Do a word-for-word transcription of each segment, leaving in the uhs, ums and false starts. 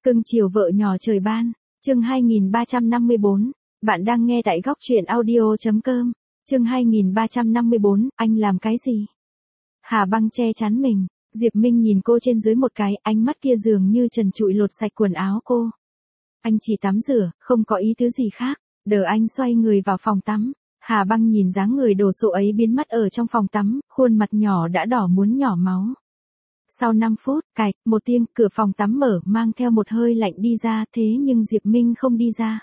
Cưng chiều vợ nhỏ trời ban, chương hai nghìn ba trăm năm mươi bốn, bạn đang nghe tại góc truyện audio.com, chương hai nghìn ba trăm năm mươi bốn, anh làm cái gì? Hà Băng che chắn mình, Diệp Minh nhìn cô trên dưới một cái, ánh mắt kia dường như trần trụi lột sạch quần áo cô. Anh chỉ tắm rửa, không có ý tứ gì khác, đờ anh xoay người vào phòng tắm. Hà Băng nhìn dáng người đồ sộ ấy biến mất ở trong phòng tắm, khuôn mặt nhỏ đã đỏ muốn nhỏ máu. Sau năm phút, cạch, một tiếng, cửa phòng tắm mở, mang theo một hơi lạnh đi ra, thế nhưng Diệp Minh không đi ra.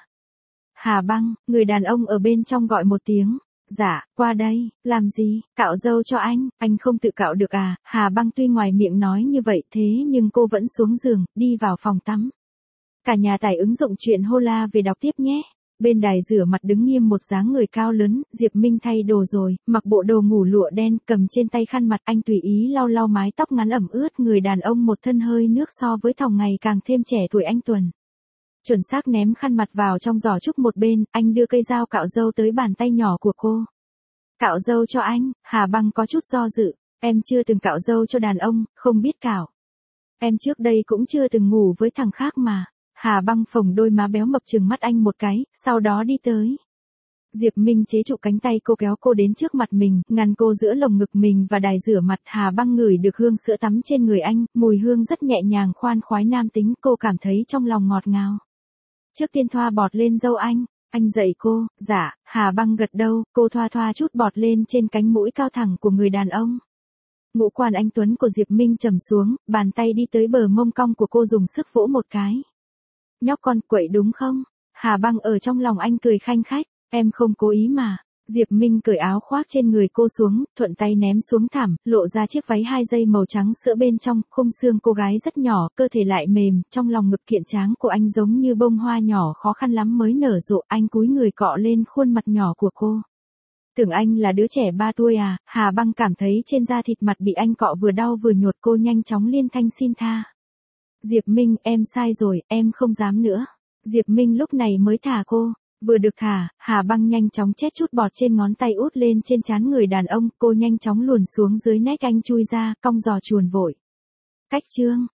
Hà Băng, người đàn ông ở bên trong gọi một tiếng. Dạ, qua đây, làm gì, cạo râu cho anh, anh không tự cạo được à? Hà Băng tuy ngoài miệng nói như vậy thế nhưng cô vẫn xuống giường, đi vào phòng tắm. Cả nhà tải ứng dụng chuyện Hola về đọc tiếp nhé. Bên đài rửa mặt đứng nghiêm một dáng người cao lớn, Diệp Minh thay đồ rồi, mặc bộ đồ ngủ lụa đen, cầm trên tay khăn mặt, anh tùy ý lau lau mái tóc ngắn ẩm ướt, người đàn ông một thân hơi nước so với Thòng ngày càng thêm trẻ tuổi anh Tuần. Chuẩn xác ném khăn mặt vào trong giỏ trúc một bên, anh đưa cây dao cạo râu tới bàn tay nhỏ của cô. Cạo râu cho anh, Hà Băng có chút do dự, em chưa từng cạo râu cho đàn ông, không biết cạo. Em trước đây cũng chưa từng ngủ với thằng khác mà. Hà Băng phồng đôi má béo mập trừng mắt anh một cái, sau đó đi tới. Diệp Minh chế trụ cánh tay cô kéo cô đến trước mặt mình, ngăn cô giữa lồng ngực mình và đài rửa mặt. Hà Băng ngửi được hương sữa tắm trên người anh, mùi hương rất nhẹ nhàng khoan khoái nam tính, cô cảm thấy trong lòng ngọt ngào. Trước tiên thoa bọt lên râu anh, anh dạy cô, dạ, Hà Băng gật đầu, cô thoa thoa chút bọt lên trên cánh mũi cao thẳng của người đàn ông. Ngũ quan anh tuấn của Diệp Minh trầm xuống, bàn tay đi tới bờ mông cong của cô dùng sức vỗ một cái. Nhóc con, quậy đúng không? Hà Băng ở trong lòng anh cười khanh khách, em không cố ý mà. Diệp Minh cởi áo khoác trên người cô xuống, thuận tay ném xuống thảm, lộ ra chiếc váy hai dây màu trắng sữa bên trong, khung xương cô gái rất nhỏ, cơ thể lại mềm, trong lòng ngực kiện tráng của anh giống như bông hoa nhỏ khó khăn lắm mới nở rộ, anh cúi người cọ lên khuôn mặt nhỏ của cô. Tưởng anh là đứa trẻ ba tuổi à? Hà Băng cảm thấy trên da thịt mặt bị anh cọ vừa đau vừa nhột, cô nhanh chóng liên thanh xin tha. Diệp Minh, em sai rồi, em không dám nữa. Diệp Minh lúc này mới thả cô. Vừa được thả, Hà Băng nhanh chóng chét chút bọt trên ngón tay út lên trên trán người đàn ông, cô nhanh chóng luồn xuống dưới nách anh chui ra, cong giò chuồn vội. Cách chương,